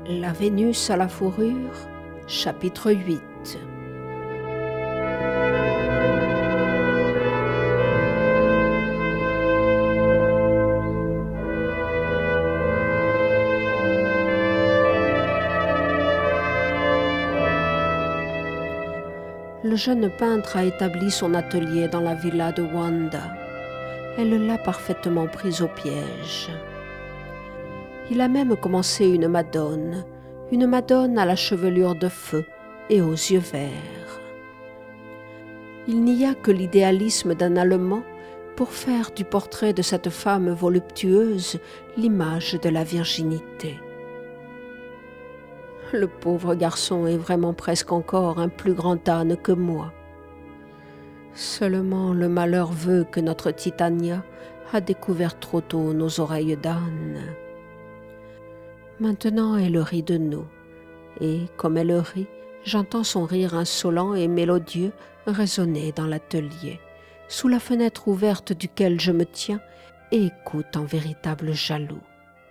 La Vénus à la fourrure, chapitre 8. Le jeune peintre a établi son atelier dans la villa de Wanda. Elle l'a parfaitement prise au piège. Il a même commencé une Madone à la chevelure de feu et aux yeux verts. Il n'y a que l'idéalisme d'un Allemand pour faire du portrait de cette femme voluptueuse l'image de la virginité. Le pauvre garçon est vraiment presque encore un plus grand âne que moi. Seulement le malheur veut que notre Titania a découvert trop tôt nos oreilles d'âne. Maintenant elle rit de nous, et comme elle rit, j'entends son rire insolent et mélodieux résonner dans l'atelier, sous la fenêtre ouverte duquel je me tiens et écoute en véritable jaloux.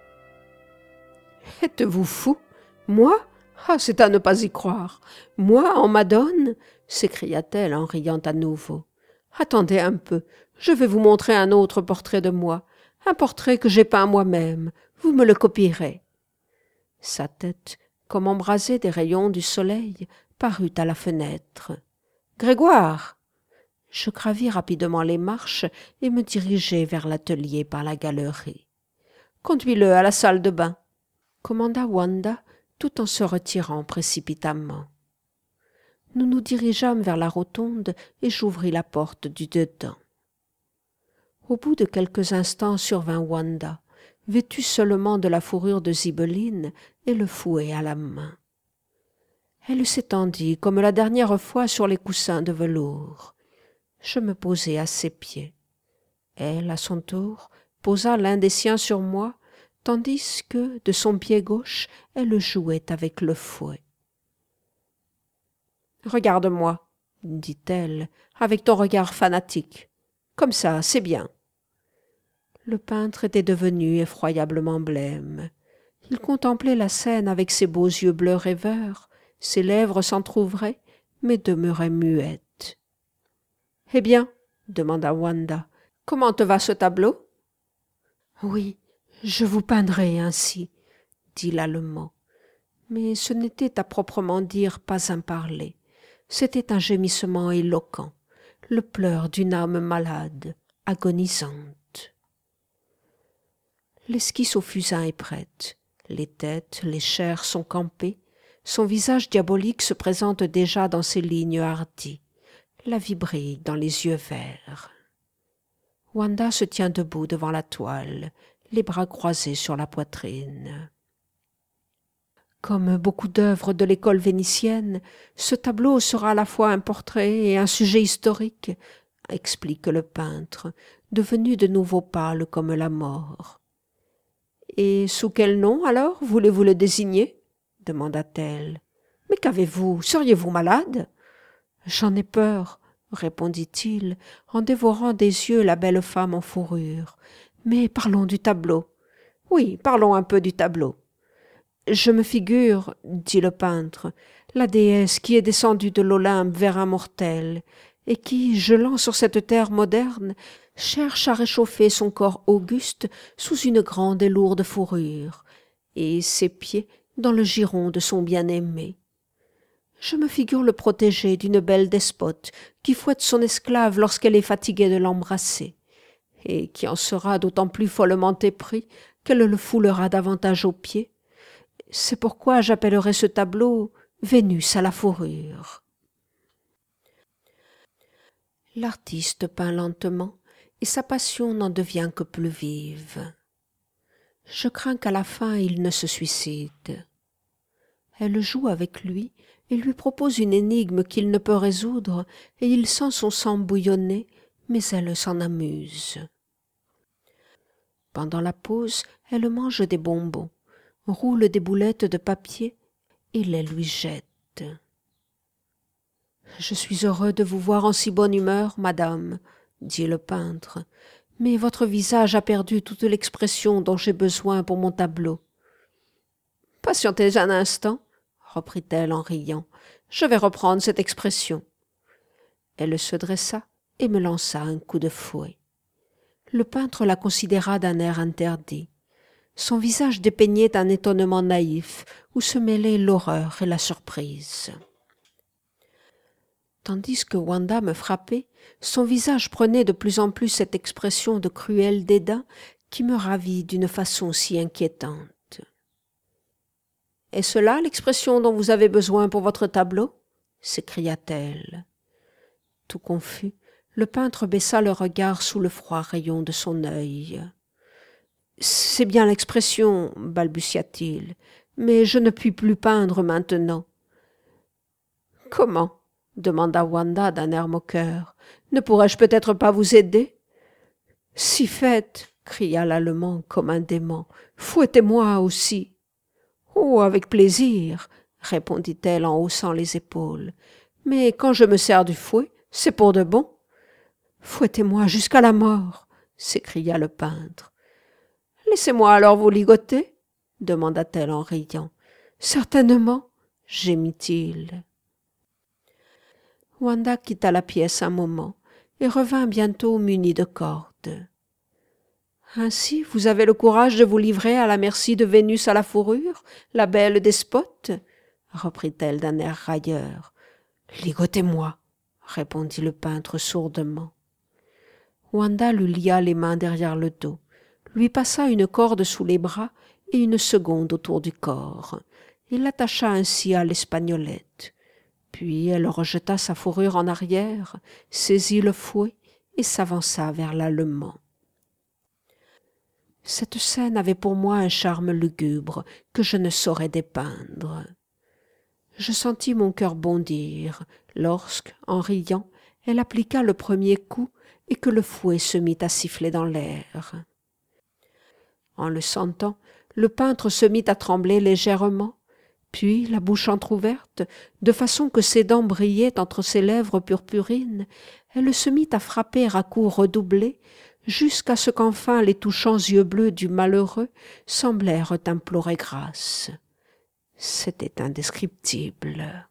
« Êtes-vous fou? Moi? Ah, c'est à ne pas y croire. Moi, en Madone ?» s'écria-t-elle en riant à nouveau. « Attendez un peu, je vais vous montrer un autre portrait de moi, un portrait que j'ai peint moi-même. Vous me le copierez. » Sa tête, comme embrasée des rayons du soleil, parut à la fenêtre. « Grégoire !» Je gravis rapidement les marches et me dirigeai vers l'atelier par la galerie. « Conduis-le à la salle de bain !» commanda Wanda, tout en se retirant précipitamment. Nous nous dirigeâmes vers la rotonde et j'ouvris la porte du dedans. Au bout de quelques instants survint Wanda, vêtue seulement de la fourrure de zibeline et le fouet à la main. Elle s'étendit comme la dernière fois sur les coussins de velours. Je me posai à ses pieds. Elle, à son tour, posa l'un des siens sur moi, tandis que, de son pied gauche, elle jouait avec le fouet. « Regarde-moi, » dit-elle, avec ton regard fanatique. « Comme ça, c'est bien. » Le peintre était devenu effroyablement blême. Il contemplait la scène avec ses beaux yeux bleus rêveurs, ses lèvres s'entr'ouvraient, mais demeuraient muettes. « Eh bien, » demanda Wanda, « comment te va ce tableau ?»« Oui, je vous peindrai ainsi, » dit l'Allemand. Mais ce n'était à proprement dire pas un parler. C'était un gémissement éloquent, le pleur d'une âme malade, agonisante. L'esquisse au fusain est prête. Les têtes, les chairs sont campées. Son visage diabolique se présente déjà dans ses lignes hardies. La vie brille dans les yeux verts. Wanda se tient debout devant la toile, les bras croisés sur la poitrine. Comme beaucoup d'œuvres de l'école vénitienne, ce tableau sera à la fois un portrait et un sujet historique, explique le peintre, devenu de nouveau pâle comme la mort. « Et sous quel nom, alors, voulez-vous le désigner ?» demanda-t-elle. « Mais qu'avez-vous? Seriez-vous malade ?»« J'en ai peur, » répondit-il, en dévorant des yeux la belle femme en fourrure. « Mais parlons du tableau. »« Oui, parlons un peu du tableau. » « Je me figure, dit le peintre, la déesse qui est descendue de l'Olympe vers un mortel, et qui, gelant sur cette terre moderne, cherche à réchauffer son corps auguste sous une grande et lourde fourrure, et ses pieds dans le giron de son bien-aimé. Je me figure le protégé d'une belle despote qui fouette son esclave lorsqu'elle est fatiguée de l'embrasser, et qui en sera d'autant plus follement épris qu'elle le foulera davantage aux pieds. C'est pourquoi j'appellerai ce tableau « Vénus à la fourrure ». L'artiste peint lentement, et sa passion n'en devient que plus vive. Je crains qu'à la fin il ne se suicide. Elle joue avec lui et lui propose une énigme qu'il ne peut résoudre, et il sent son sang bouillonner, mais elle s'en amuse. Pendant la pause, elle mange des bonbons, roule des boulettes de papier et les lui jette. « Je suis heureux de vous voir en si bonne humeur, madame, » dit le peintre, « mais votre visage a perdu toute l'expression dont j'ai besoin pour mon tableau. » « Patientez un instant, reprit-elle en riant. Je vais reprendre cette expression. Elle se dressa et me lança un coup de fouet. Le peintre la considéra d'un air interdit. Son visage dépeignait un étonnement naïf où se mêlaient l'horreur et la surprise. Tandis que Wanda me frappait, son visage prenait de plus en plus cette expression de cruel dédain qui me ravit d'une façon si inquiétante. « Est-ce là l'expression dont vous avez besoin pour votre tableau ?» s'écria-t-elle. Tout confus, le peintre baissa le regard sous le froid rayon de son œil. « C'est bien l'expression, balbutia-t-il, mais je ne puis plus peindre maintenant. »« Comment ?» demanda Wanda d'un air moqueur. « Ne pourrais-je peut-être pas vous aider ?»« Si fait, cria l'Allemand comme un dément. « Fouettez-moi aussi. »« Oh, avec plaisir, répondit-elle en haussant les épaules. Mais quand je me sers du fouet, c'est pour de bon. Fouettez-moi jusqu'à la mort, s'écria le peintre. Laissez-moi alors vous ligoter, demanda-t-elle en riant. Certainement, gémit-il. Wanda quitta la pièce un moment et revint bientôt munie de cordes. Ainsi, vous avez le courage de vous livrer à la merci de Vénus à la fourrure, la belle despote, reprit-elle d'un air railleur. Ligotez-moi, répondit le peintre sourdement. Wanda lui lia les mains derrière le dos, lui passa une corde sous les bras et une seconde autour du corps, et l'attacha ainsi à l'espagnolette. Puis elle rejeta sa fourrure en arrière, saisit le fouet et s'avança vers l'Allemand. Cette scène avait pour moi un charme lugubre que je ne saurais dépeindre. Je sentis mon cœur bondir lorsque, en riant, elle appliqua le premier coup et que le fouet se mit à siffler dans l'air. En le sentant, le peintre se mit à trembler légèrement, puis, la bouche entr'ouverte, de façon que ses dents brillaient entre ses lèvres purpurines, elle se mit à frapper à coups redoublés, jusqu'à ce qu'enfin les touchants yeux bleus du malheureux semblèrent implorer grâce. C'était indescriptible.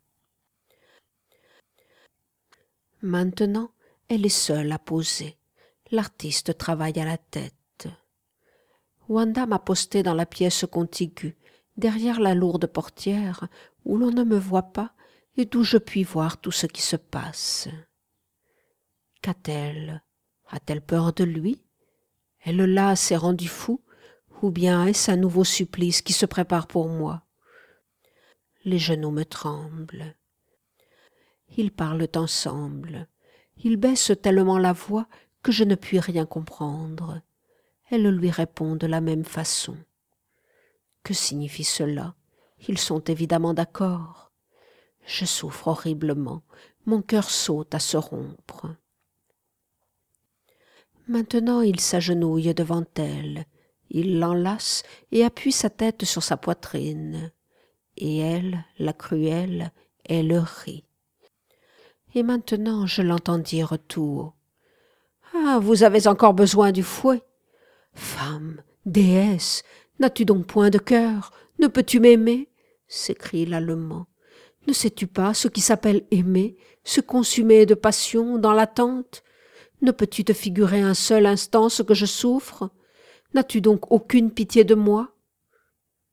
Maintenant, elle est seule à poser. L'artiste travaille à la tête. Wanda m'a posté dans la pièce contiguë, derrière la lourde portière, où l'on ne me voit pas et d'où je puis voir tout ce qui se passe. Qu'a-t-elle? A-t-elle peur de lui? Elle là s'est rendue fou, ou bien est-ce un nouveau supplice qui se prépare pour moi? Les genoux me tremblent. Ils parlent ensemble. Ils baissent tellement la voix que je ne puis rien comprendre. Elle lui répond de la même façon. Que signifie cela? Ils sont évidemment d'accord. Je souffre horriblement. Mon cœur saute à se rompre. Maintenant il s'agenouille devant elle. Il l'enlace et appuie sa tête sur sa poitrine. Et elle, la cruelle, elle rit. Et maintenant je l'entends dire tout haut. « Ah, vous avez encore besoin du fouet. Femme, déesse, n'as-tu donc point de cœur? Ne peux-tu m'aimer » s'écrie l'Allemand. « Ne sais-tu pas ce qui s'appelle aimer, se consumer de passion dans l'attente? Ne peux-tu te figurer un seul instant ce que je souffre? N'as-tu donc aucune pitié de moi ?»« Aucune, »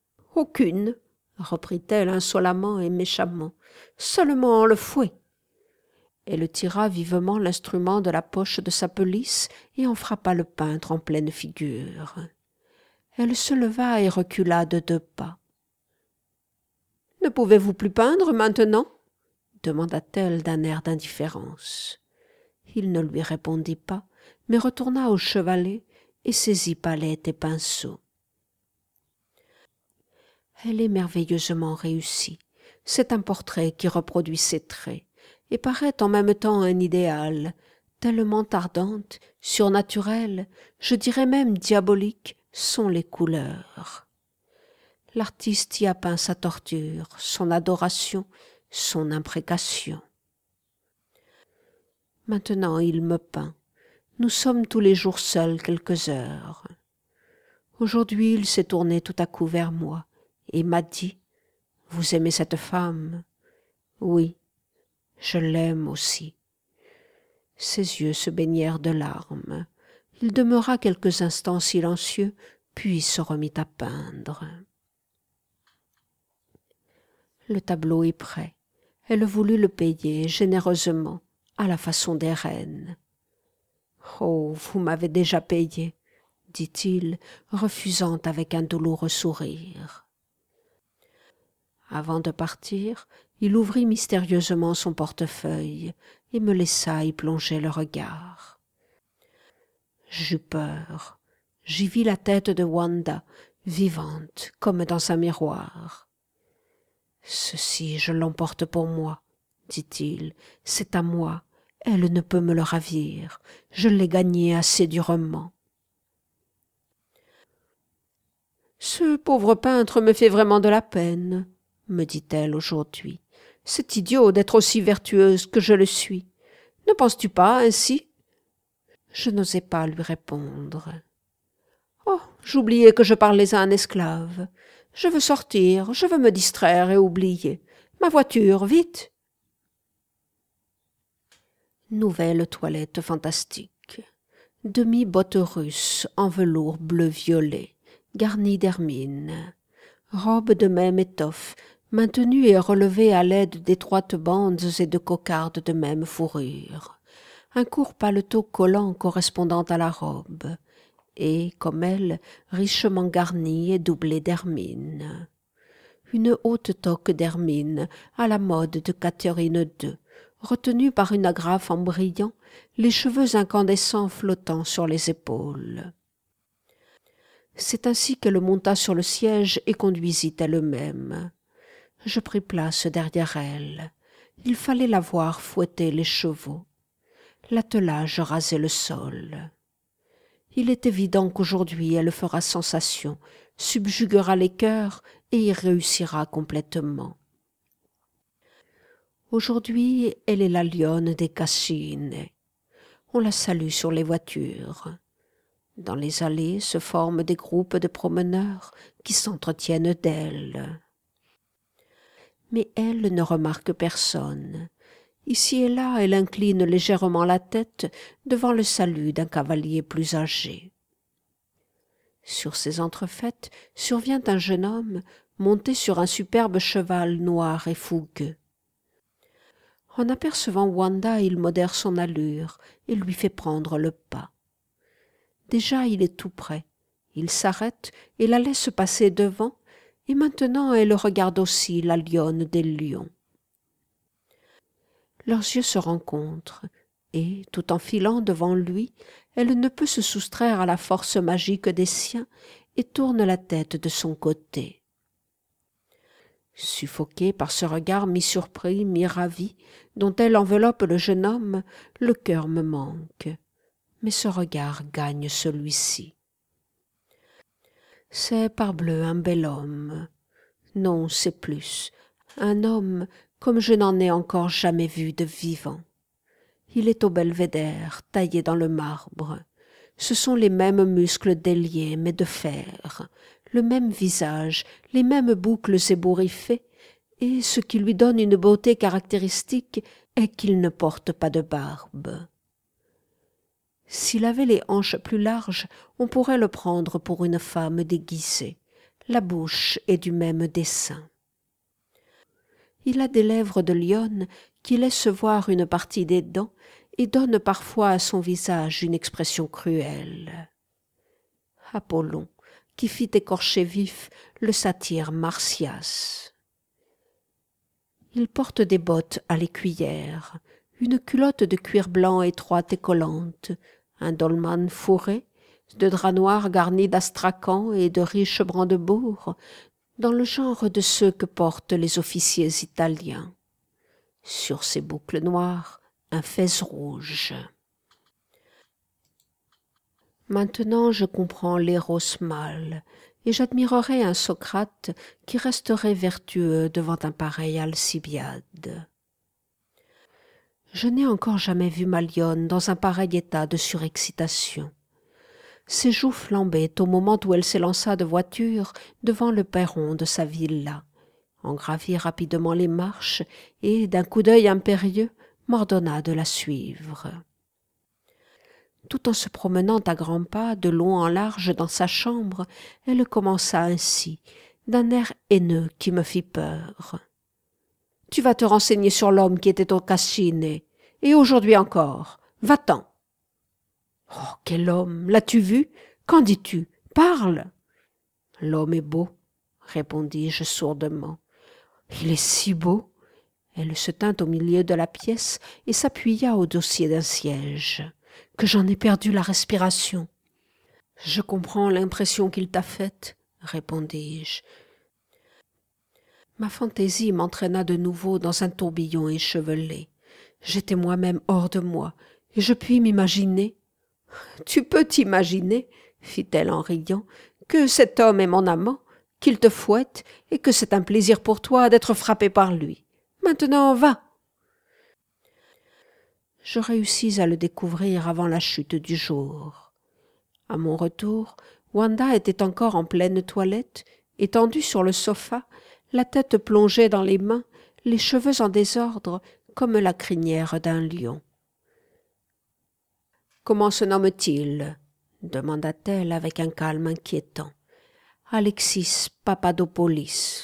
reprit-elle insolemment et méchamment. « Seulement le fouet. » Elle tira vivement l'instrument de la poche de sa pelisse et en frappa le peintre en pleine figure. Elle se leva et recula de 2 pas. « Ne pouvez-vous plus peindre maintenant ?» demanda-t-elle d'un air d'indifférence. Il ne lui répondit pas, mais retourna au chevalet et saisit palette et pinceau. Elle est merveilleusement réussie. C'est un portrait qui reproduit ses traits et paraît en même temps un idéal, tellement ardente, surnaturelle, je dirais même diabolique, sont les couleurs. L'artiste y a peint sa torture, son adoration, son imprécation. Maintenant il me peint. Nous sommes tous les jours seuls quelques heures. Aujourd'hui il s'est tourné tout à coup vers moi et m'a dit Vous aimez cette femme? Oui, je l'aime aussi. Ses yeux se baignèrent de larmes. Il demeura quelques instants silencieux, puis se remit à peindre. Le tableau est prêt. Elle voulut le payer généreusement, à la façon des reines. « Oh, vous m'avez déjà payé, » dit-il, refusant avec un douloureux sourire. Avant de partir, il ouvrit mystérieusement son portefeuille et me laissa y plonger le regard. J'eus peur. J'y vis la tête de Wanda, vivante comme dans un miroir. « Ceci, je l'emporte pour moi, » dit-il, « c'est à moi, elle ne peut me le ravir, je l'ai gagné assez durement. » « Ce pauvre peintre me fait vraiment de la peine, » me dit-elle aujourd'hui. « C'est idiot d'être aussi vertueuse que je le suis. Ne penses-tu pas ainsi ?» Je n'osais pas lui répondre. « Oh, j'oubliais que je parlais à un esclave. Je veux sortir, je veux me distraire et oublier. Ma voiture, vite !» Nouvelle toilette fantastique. Demi-bottes russes en velours bleu-violet, garnie d'hermine. Robe de même étoffe, maintenue et relevée à l'aide d'étroites bandes et de cocardes de même fourrure. Un court paletot collant correspondant à la robe, et, comme elle, richement garni et doublé d'hermine. Une haute toque d'hermine à la mode de Catherine II, retenue par une agrafe en brillant, les cheveux incandescents flottant sur les épaules. C'est ainsi qu'elle monta sur le siège et conduisit elle-même. Je pris place derrière elle. Il fallait la voir fouetter les chevaux. L'attelage rasait le sol. Il est évident qu'aujourd'hui elle fera sensation, subjuguera les cœurs et y réussira complètement. Aujourd'hui, elle est la lionne des Cascine. On la salue sur les voitures. Dans les allées se forment des groupes de promeneurs qui s'entretiennent d'elle. Mais elle ne remarque personne. Ici et là, elle incline légèrement la tête devant le salut d'un cavalier plus âgé. Sur ces entrefaites survient un jeune homme monté sur un superbe cheval noir et fougueux. En apercevant Wanda, il modère son allure et lui fait prendre le pas. Déjà il est tout près. Il s'arrête et la laisse passer devant, et maintenant elle regarde aussi la lionne des lions. Leurs yeux se rencontrent, et, tout en filant devant lui, elle ne peut se soustraire à la force magique des siens et tourne la tête de son côté. Suffoqué par ce regard mi-surpris, mi-ravi, dont elle enveloppe le jeune homme, le cœur me manque. Mais ce regard gagne celui-ci. C'est parbleu un bel homme. Non, c'est plus. Un homme comme je n'en ai encore jamais vu de vivant. Il est au belvédère, taillé dans le marbre. Ce sont les mêmes muscles déliés, mais de fer, le même visage, les mêmes boucles ébouriffées, et ce qui lui donne une beauté caractéristique est qu'il ne porte pas de barbe. S'il avait les hanches plus larges, on pourrait le prendre pour une femme déguisée. La bouche est du même dessin. Il a des lèvres de lionne qui laissent voir une partie des dents et donnent parfois à son visage une expression cruelle. Apollon, qui fit écorcher vif le satyre Marsyas. Il porte des bottes à l'écuyère, une culotte de cuir blanc étroite et collante, un dolman fourré, de drap noir garni d'astrakan et de riches brandebourgs, dans le genre de ceux que portent les officiers italiens. Sur ses boucles noires, un fez rouge. Maintenant je comprends l'éros mâle, et j'admirerais un Socrate qui resterait vertueux devant un pareil Alcibiade. Je n'ai encore jamais vu ma lionne dans un pareil état de surexcitation. Ses joues flambaient au moment où elle s'élança de voiture devant le perron de sa villa. On gravit rapidement les marches et, d'un coup d'œil impérieux, m'ordonna de la suivre. Tout en se promenant à grands pas de long en large dans sa chambre, elle commença ainsi, d'un air haineux qui me fit peur. « Tu vas te renseigner sur l'homme qui était au Cascine, et aujourd'hui encore. Va-t'en. »« Oh, quel homme! L'as-tu vu? Qu'en dis-tu? Parle !»« L'homme est beau, » répondis-je sourdement. « Il est si beau !» Elle se tint au milieu de la pièce et s'appuya au dossier d'un siège. « Que j'en ai perdu la respiration. »« Je comprends l'impression qu'il t'a faite, » répondis-je. Ma fantaisie m'entraîna de nouveau dans un tourbillon échevelé. J'étais moi-même hors de moi, et je puis m'imaginer. « Tu peux t'imaginer, » fit-elle en riant, « que cet homme est mon amant, qu'il te fouette, et que c'est un plaisir pour toi d'être frappé par lui. Maintenant, va !» Je réussis à le découvrir avant la chute du jour. À mon retour, Wanda était encore en pleine toilette, étendue sur le sofa, la tête plongée dans les mains, les cheveux en désordre, comme la crinière d'un lion. « Comment se nomme-t-il » demanda-t-elle avec un calme inquiétant. « Alexis Papadopoulos. »«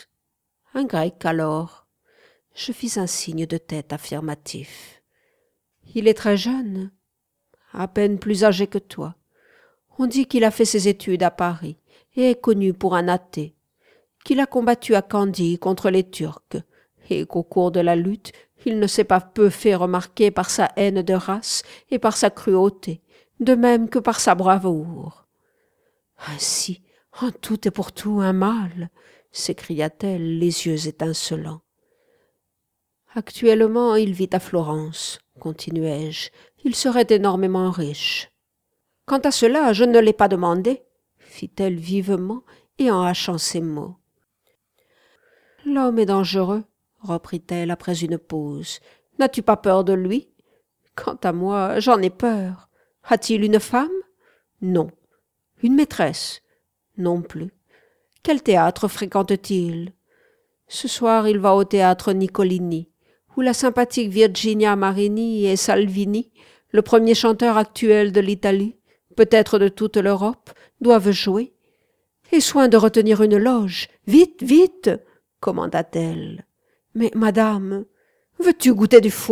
Un grec, alors ?» Je fis un signe de tête affirmatif. « Il est très jeune, à peine plus âgé que toi. On dit qu'il a fait ses études à Paris et est connu pour un athée, qu'il a combattu à Candie contre les Turcs et qu'au cours de la lutte, il ne s'est pas peu fait remarquer par sa haine de race et par sa cruauté, de même que par sa bravoure. »« Ainsi, en tout et pour tout un mâle !» s'écria-t-elle, les yeux étincelants. « Actuellement, il vit à Florence, » continuai-je. « Il serait énormément riche. »« Quant à cela, je ne l'ai pas demandé, » fit-elle vivement et en hachant ses mots. « L'homme est dangereux, » reprit-elle après une pause. « N'as-tu pas peur de lui? Quant à moi, j'en ai peur. A-t-il une femme? Non. Une maîtresse? Non plus. Quel théâtre fréquente-t-il? Ce soir, il va au théâtre Niccolini, où la sympathique Virginia Marini et Salvini, le premier chanteur actuel de l'Italie, peut-être de toute l'Europe, doivent jouer. « Aie soin de retenir une loge. Vite, vite !» commanda-t-elle. « Mais, madame, veux-tu goûter du fouet ?»«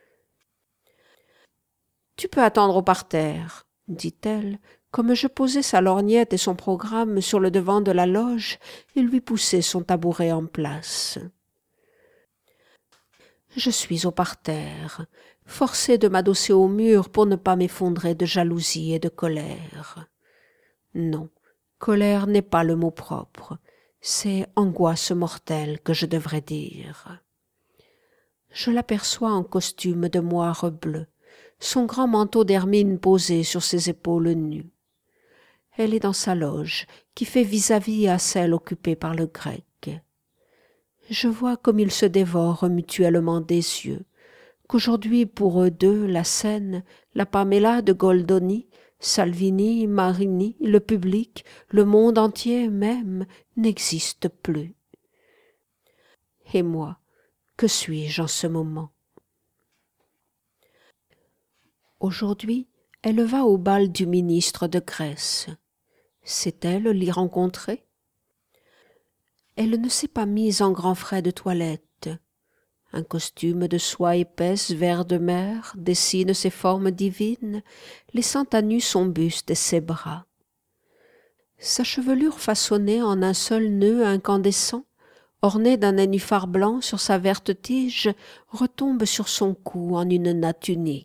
Tu peux attendre au parterre, » dit-elle, comme je posais sa lorgnette et son programme sur le devant de la loge et lui poussai son tabouret en place. Je suis au parterre, forcée de m'adosser au mur pour ne pas m'effondrer de jalousie et de colère. Non, colère n'est pas le mot propre, c'est angoisse mortelle que je devrais dire. Je l'aperçois en costume de moire bleue, son grand manteau d'hermine posé sur ses épaules nues. Elle est dans sa loge, qui fait vis-à-vis à celle occupée par le grec. Je vois comme ils se dévorent mutuellement des yeux, qu'aujourd'hui pour eux deux la scène, la Pamela de Goldoni, Salvini, Marini, le public, le monde entier même, n'existe plus. Et moi, que suis-je en ce moment? Aujourd'hui, elle va au bal du ministre de Grèce. Sait-elle l'y rencontrer? Elle ne s'est pas mise en grands frais de toilette. Un costume de soie épaisse vert de mer dessine ses formes divines, laissant à nu son buste et ses bras. Sa chevelure façonnée en un seul nœud incandescent, ornée d'un nénuphar blanc sur sa verte tige, retombe sur son cou en une natte unique.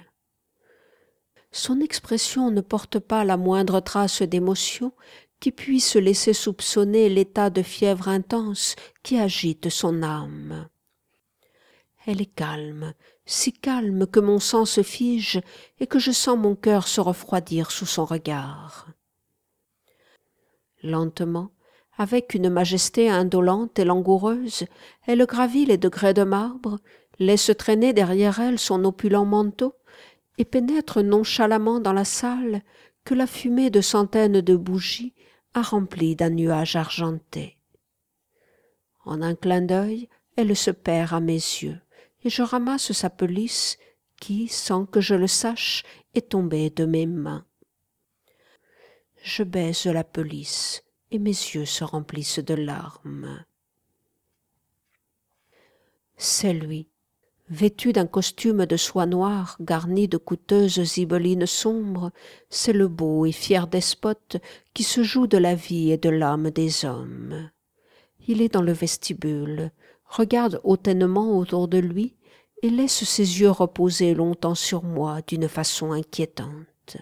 Son expression ne porte pas la moindre trace d'émotion qui puisse laisser soupçonner l'état de fièvre intense qui agite son âme. Elle est calme, si calme que mon sang se fige et que je sens mon cœur se refroidir sous son regard. Lentement, avec une majesté indolente et langoureuse, elle gravit les degrés de marbre, laisse traîner derrière elle son opulent manteau et pénètre nonchalamment dans la salle que la fumée de centaines de bougies a remplie d'un nuage argenté. En un clin d'œil, elle se perd à mes yeux, et je ramasse sa pelisse qui, sans que je le sache, est tombée de mes mains. Je baise la pelisse, et mes yeux se remplissent de larmes. C'est lui, vêtu d'un costume de soie noire garni de coûteuses zibelines sombres, c'est le beau et fier despote qui se joue de la vie et de l'âme des hommes. Il est dans le vestibule, regarde hautainement autour de lui et laisse ses yeux reposer longtemps sur moi d'une façon inquiétante.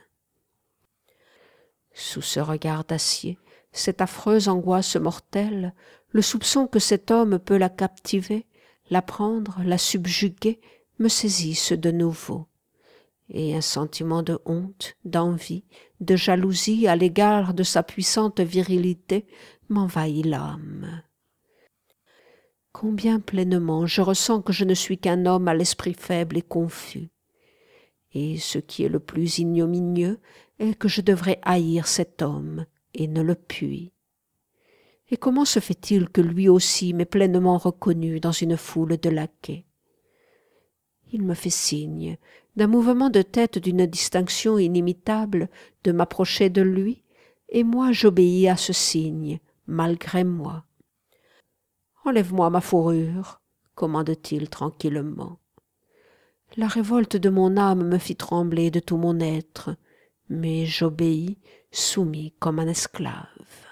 Sous ce regard d'acier, cette affreuse angoisse mortelle, le soupçon que cet homme peut la captiver, la prendre, la subjuguer, me saisissent de nouveau. Et un sentiment de honte, d'envie, de jalousie à l'égard de sa puissante virilité m'envahit l'âme. Combien pleinement je ressens que je ne suis qu'un homme à l'esprit faible et confus. Et ce qui est le plus ignominieux est que je devrais haïr cet homme et ne le puis. Et comment se fait-il que lui aussi m'ait pleinement reconnu dans une foule de laquais? Il me fait signe, d'un mouvement de tête d'une distinction inimitable, de m'approcher de lui, et moi j'obéis à ce signe, malgré moi. « Enlève-moi ma fourrure » commande-t-il tranquillement. La révolte de mon âme me fit trembler de tout mon être, mais j'obéis, soumis comme un esclave.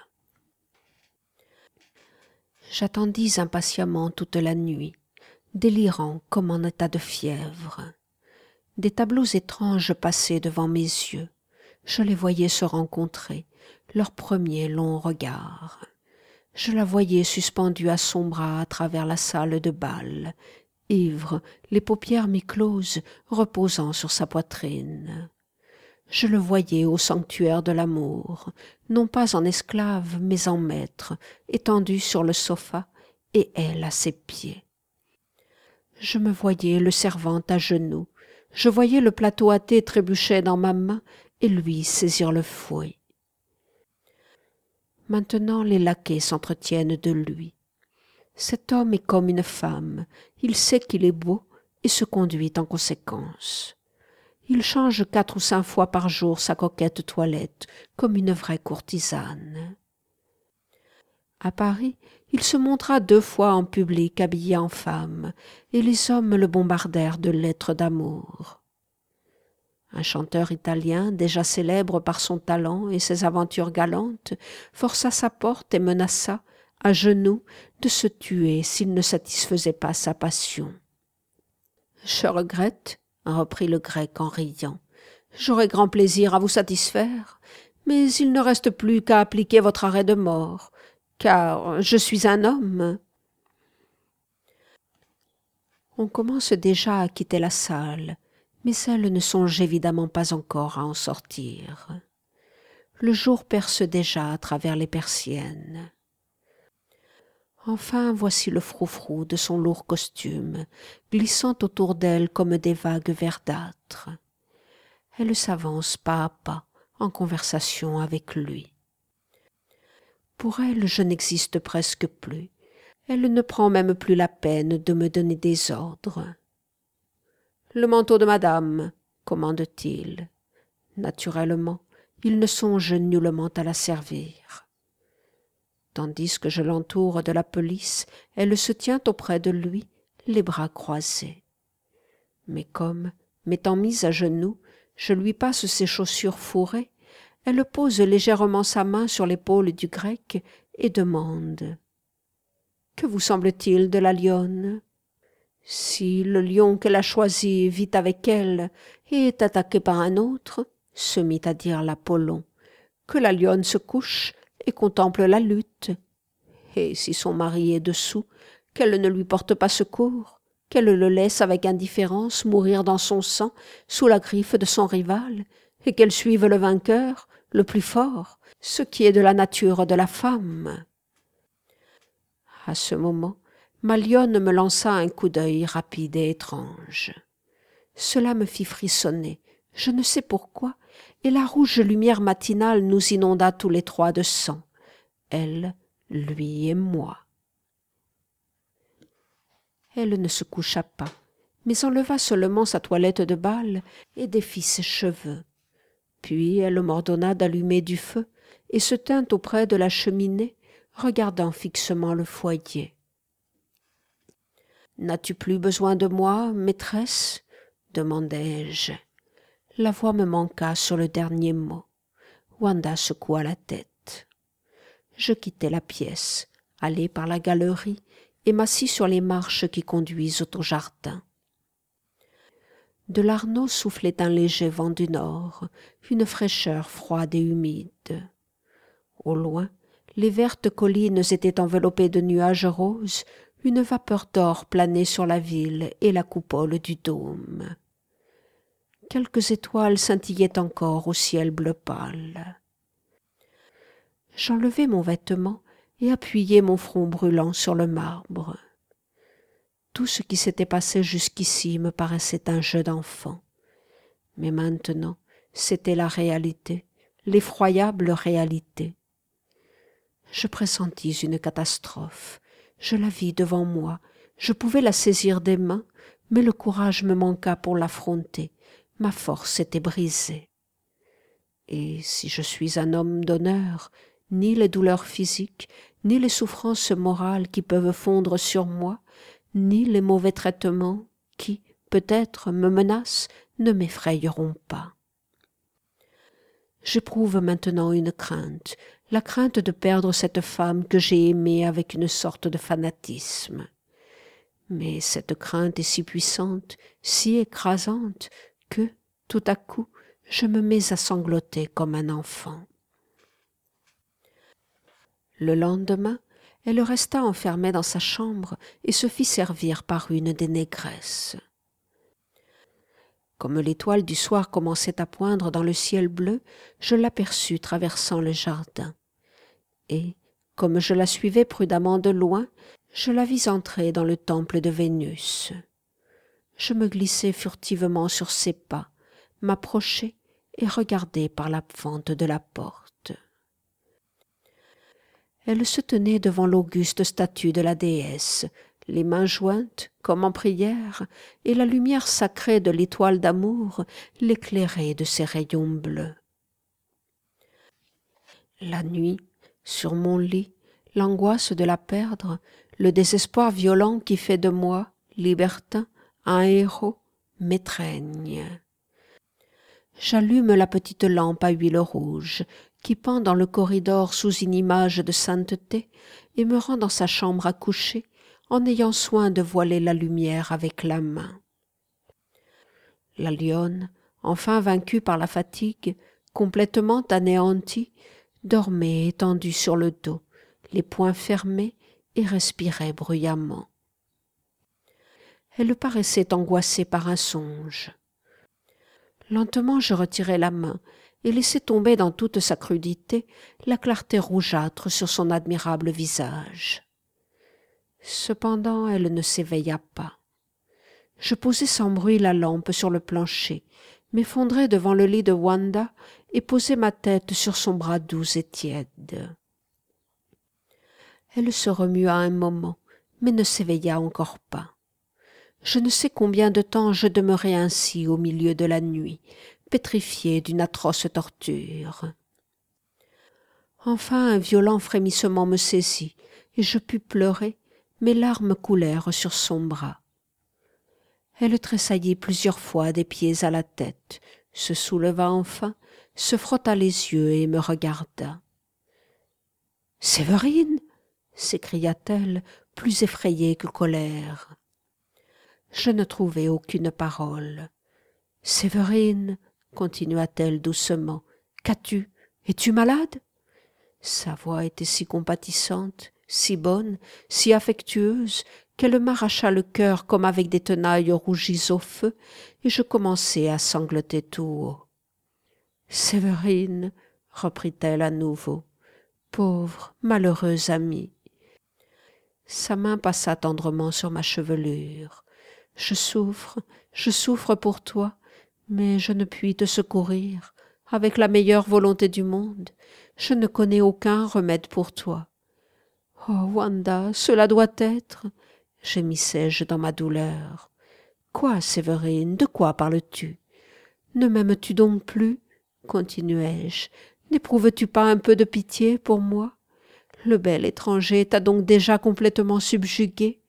J'attendis impatiemment toute la nuit, délirant comme en état de fièvre. Des tableaux étranges passaient devant mes yeux. Je les voyais se rencontrer, leur premier long regard. Je la voyais suspendue à son bras à travers la salle de bal, ivre, les paupières mi-closes, reposant sur sa poitrine. Je le voyais au sanctuaire de l'amour, non pas en esclave, mais en maître, étendu sur le sofa, et elle à ses pieds. Je me voyais le servant à genoux, je voyais le plateau à thé trébucher dans ma main, et lui saisir le fouet. Maintenant les laquais s'entretiennent de lui. Cet homme est comme une femme, il sait qu'il est beau et se conduit en conséquence. Il change 4 ou 5 fois par jour sa coquette toilette, comme une vraie courtisane. À Paris, il se montra 2 fois en public habillé en femme, et les hommes le bombardèrent de lettres d'amour. Un chanteur italien, déjà célèbre par son talent et ses aventures galantes, força sa porte et menaça, à genoux, de se tuer s'il ne satisfaisait pas sa passion. « Je regrette, » reprit le grec en riant, « j'aurais grand plaisir à vous satisfaire, mais il ne reste plus qu'à appliquer votre arrêt de mort, car je suis un homme. » On commence déjà à quitter la salle, mais elle ne songe évidemment pas encore à en sortir. Le jour perce déjà à travers les persiennes. Enfin, voici le froufrou de son lourd costume, glissant autour d'elle comme des vagues verdâtres. Elle s'avance pas à pas, en conversation avec lui. Pour elle, je n'existe presque plus. Elle ne prend même plus la peine de me donner des ordres. « Le manteau de madame » commande-t-il. Naturellement, il ne songe nullement à la servir. Tandis que je l'entoure de la pelisse, elle se tient auprès de lui, les bras croisés. Mais comme, m'étant mise à genoux, je lui passe ses chaussures fourrées, elle pose légèrement sa main sur l'épaule du grec et demande « Que vous semble-t-il de la lionne ?» Si le lion qu'elle a choisi vit avec elle et est attaqué par un autre, se mit à dire l'Apollon, que la lionne se couche et contemple la lutte. Et si son mari est dessous, qu'elle ne lui porte pas secours, qu'elle le laisse avec indifférence mourir dans son sang sous la griffe de son rival, et qu'elle suive le vainqueur, le plus fort, ce qui est de la nature de la femme. À ce moment, ma lionne me lança un coup d'œil rapide et étrange. Cela me fit frissonner, je ne sais pourquoi, et la rouge lumière matinale nous inonda tous les 3 de sang, elle, lui et moi. Elle ne se coucha pas, mais enleva seulement sa toilette de bal et défit ses cheveux. Puis elle m'ordonna d'allumer du feu et se tint auprès de la cheminée, regardant fixement le foyer. « N'as-tu plus besoin de moi, maîtresse ?» demandai-je. La voix me manqua sur le dernier mot. Wanda secoua la tête. Je quittai la pièce, allai par la galerie et m'assis sur les marches qui conduisent au jardin. De l'Arno soufflait un léger vent du nord, une fraîcheur froide et humide. Au loin, les vertes collines étaient enveloppées de nuages roses, une vapeur d'or planait sur la ville et la coupole du dôme. Quelques étoiles scintillaient encore au ciel bleu pâle. J'enlevai mon vêtement et appuyai mon front brûlant sur le marbre. Tout ce qui s'était passé jusqu'ici me paraissait un jeu d'enfant. Mais maintenant, c'était la réalité, l'effroyable réalité. Je pressentis une catastrophe. Je la vis devant moi. Je pouvais la saisir des mains, mais le courage me manqua pour l'affronter. Ma force était brisée. Et si je suis un homme d'honneur, ni les douleurs physiques, ni les souffrances morales qui peuvent fondre sur moi, ni les mauvais traitements qui, peut-être, me menacent, ne m'effrayeront pas. J'éprouve maintenant une crainte, la crainte de perdre cette femme que j'ai aimée avec une sorte de fanatisme. Mais cette crainte est si puissante, si écrasante, que, tout à coup, je me mets à sangloter comme un enfant. Le lendemain, elle resta enfermée dans sa chambre et se fit servir par une des négresses. Comme l'étoile du soir commençait à poindre dans le ciel bleu, je l'aperçus traversant le jardin. Et, comme je la suivais prudemment de loin, je la vis entrer dans le temple de Vénus. Je me glissai furtivement sur ses pas, m'approchai et regardai par la fente de la porte. Elle se tenait devant l'auguste statue de la déesse, les mains jointes, comme en prière, et la lumière sacrée de l'étoile d'amour l'éclairait de ses rayons bleus. La nuit, sur mon lit, l'angoisse de la perdre, le désespoir violent qui fait de moi, libertin, un héros, m'étreignent. J'allume la petite lampe à huile rouge qui pend dans le corridor sous une image de sainteté et me rend dans sa chambre à coucher en ayant soin de voiler la lumière avec la main. La lionne, enfin vaincue par la fatigue, complètement anéantie, dormait étendue sur le dos, les poings fermés et respirait bruyamment. Elle paraissait angoissée par un songe. Lentement je retirai la main et laissai tomber dans toute sa crudité la clarté rougeâtre sur son admirable visage. Cependant elle ne s'éveilla pas. Je posai sans bruit la lampe sur le plancher, m'effondrai devant le lit de Wanda et posai ma tête sur son bras doux et tiède. Elle se remua un moment, mais ne s'éveilla encore pas. Je ne sais combien de temps je demeurai ainsi au milieu de la nuit, pétrifié d'une atroce torture. Enfin un violent frémissement me saisit, et je pus pleurer, mes larmes coulèrent sur son bras. Elle tressaillit plusieurs fois des pieds à la tête, se souleva enfin, se frotta les yeux et me regarda. « Séverine !» s'écria-t-elle, plus effrayée que colère. Je ne trouvai aucune parole. « Séverine !» continua-t-elle doucement. « Qu'as-tu? Es-tu malade ?» Sa voix était si compatissante, si bonne, si affectueuse, qu'elle m'arracha le cœur comme avec des tenailles rougies au feu, et je commençai à sangloter tout haut. « Séverine !» reprit-elle à nouveau. « Pauvre, malheureuse amie !» Sa main passa tendrement sur ma chevelure. « je souffre pour toi, mais je ne puis te secourir. Avec la meilleure volonté du monde, je ne connais aucun remède pour toi. Oh, Wanda, cela doit être. » gémissai-je dans ma douleur. Quoi, Séverine, de quoi parles-tu? Ne m'aimes-tu donc plus? Continuai-je. N'éprouves-tu pas un peu de pitié pour moi? Le bel étranger t'a donc déjà complètement subjuguée?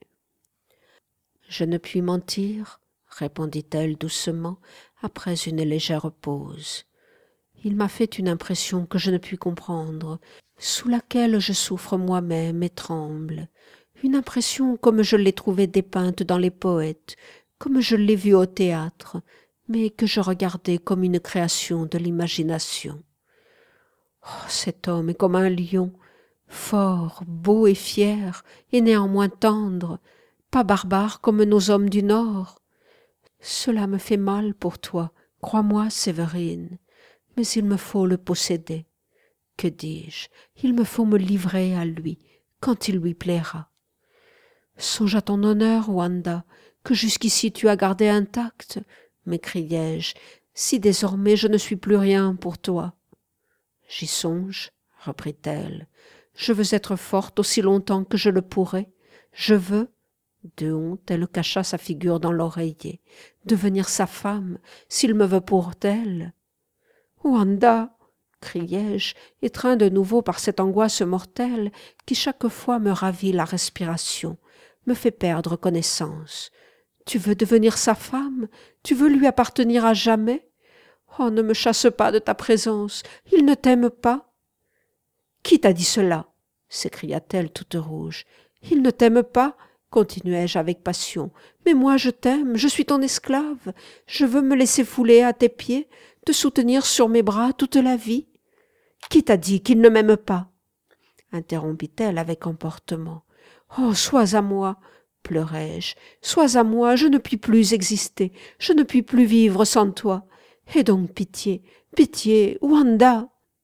Je ne puis mentir, répondit-elle doucement, après une légère pause. Il m'a fait une impression que je ne puis comprendre, sous laquelle je souffre moi-même et tremble. Une impression comme je l'ai trouvée dépeinte dans les poètes, comme je l'ai vue au théâtre, mais que je regardais comme une création de l'imagination. Oh, cet homme est comme un lion, fort, beau et fier, et néanmoins tendre, pas barbare comme nos hommes du Nord. Cela me fait mal pour toi, crois-moi, Séverine, mais il me faut le posséder. Que dis-je? Il me faut me livrer à lui, quand il lui plaira. Songe à ton honneur, Wanda, que jusqu'ici tu as gardé intact, m'écriai-je, si désormais je ne suis plus rien pour toi. J'y songe, reprit-elle. Je veux être forte aussi longtemps que je le pourrai. Je veux, de honte, elle cacha sa figure dans l'oreiller, devenir sa femme, s'il me veut pour elle. Wanda, criai-je, étreint de nouveau par cette angoisse mortelle qui chaque fois me ravit la respiration, me fait perdre connaissance. Tu veux devenir sa femme? Tu veux lui appartenir à jamais? Oh, ne me chasse pas de ta présence, il ne t'aime pas. Qui t'a dit cela? S'écria-t-elle toute rouge. Il ne t'aime pas? Continuai-je avec passion. Mais moi je t'aime, je suis ton esclave, je veux me laisser fouler à tes pieds, te soutenir sur mes bras toute la vie. Qui t'a dit qu'il ne m'aime pas? Interrompit-elle avec emportement. Oh, sois à moi, pleurai-je, sois à moi, je ne puis plus exister, je ne puis plus vivre sans toi. Aie donc pitié, pitié, Wanda.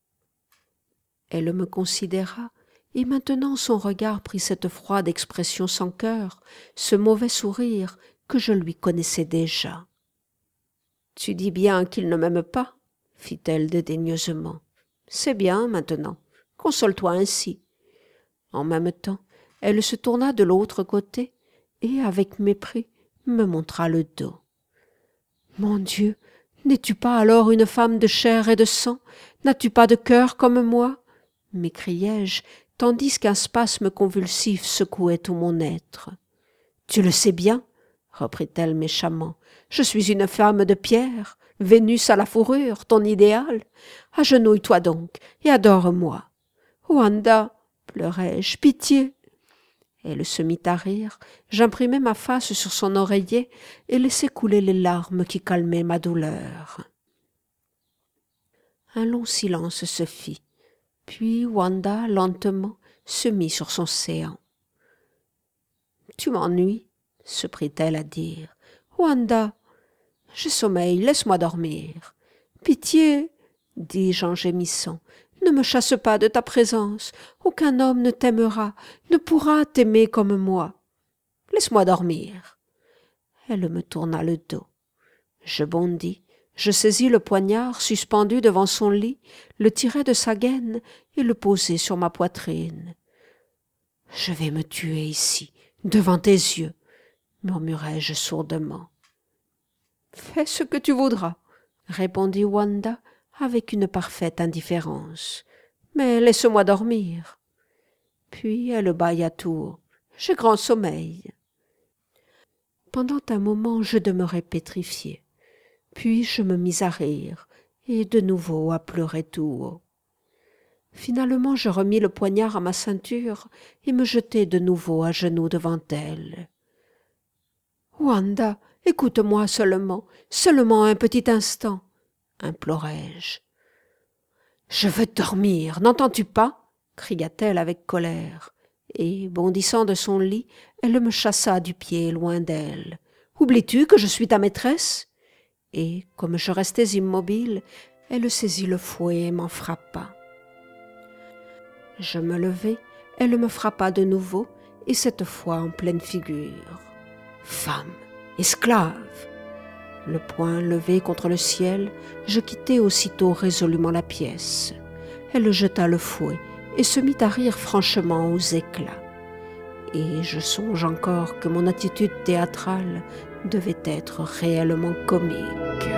Elle me considéra, et maintenant son regard prit cette froide expression sans cœur, ce mauvais sourire que je lui connaissais déjà. « Tu dis bien qu'il ne m'aime pas, fit-elle dédaigneusement. C'est bien maintenant, console-toi ainsi. En même temps, elle se tourna de l'autre côté et, avec mépris, me montra le dos. Mon Dieu, n'es-tu pas alors une femme de chair et de sang? N'as-tu pas de cœur comme moi? M'écriai-je, tandis qu'un spasme convulsif secouait tout mon être. Tu le sais bien, reprit-elle méchamment, je suis une femme de pierre, Vénus à la fourrure, ton idéal. Agenouille-toi donc et adore-moi. Wanda, pleurai-je, pitié. Elle se mit à rire, j'imprimai ma face sur son oreiller et laissai couler les larmes qui calmaient ma douleur. Un long silence se fit, puis Wanda, lentement, se mit sur son séant. « Tu m'ennuies, se prit-elle à dire. « Wanda, j'ai sommeil, laisse-moi dormir. »« Pitié, dis-je en gémissant, ne me chasse pas de ta présence. Aucun homme ne t'aimera, ne pourra t'aimer comme moi. Laisse-moi dormir. » Elle me tourna le dos. Je bondis, je saisis le poignard suspendu devant son lit, le tirai de sa gaine et le posai sur ma poitrine. « Je vais me tuer ici, devant tes yeux, murmurai-je sourdement. « Fais ce que tu voudras, répondit Wanda avec une parfaite indifférence. Mais laisse-moi dormir. Puis elle bâilla tout haut. J'ai grand sommeil. Pendant un moment, je demeurai pétrifié. Puis je me mis à rire et de nouveau à pleurer tout haut. Finalement, je remis le poignard à ma ceinture et me jetai de nouveau à genoux devant elle. « Wanda, écoute-moi seulement un petit instant, implorai-je. « Je veux dormir, n'entends-tu pas ?» cria-t-elle avec colère, et, bondissant de son lit, elle me chassa du pied loin d'elle. « Oublies-tu que je suis ta maîtresse ?» Et, comme je restais immobile, elle saisit le fouet et m'en frappa. Je me levai, elle me frappa de nouveau, et cette fois en pleine figure. « Femme, esclave !» Le poing levé contre le ciel, je quittai aussitôt résolument la pièce. Elle jeta le fouet et se mit à rire franchement aux éclats. et je songe encore que mon attitude théâtrale devait être réellement comique.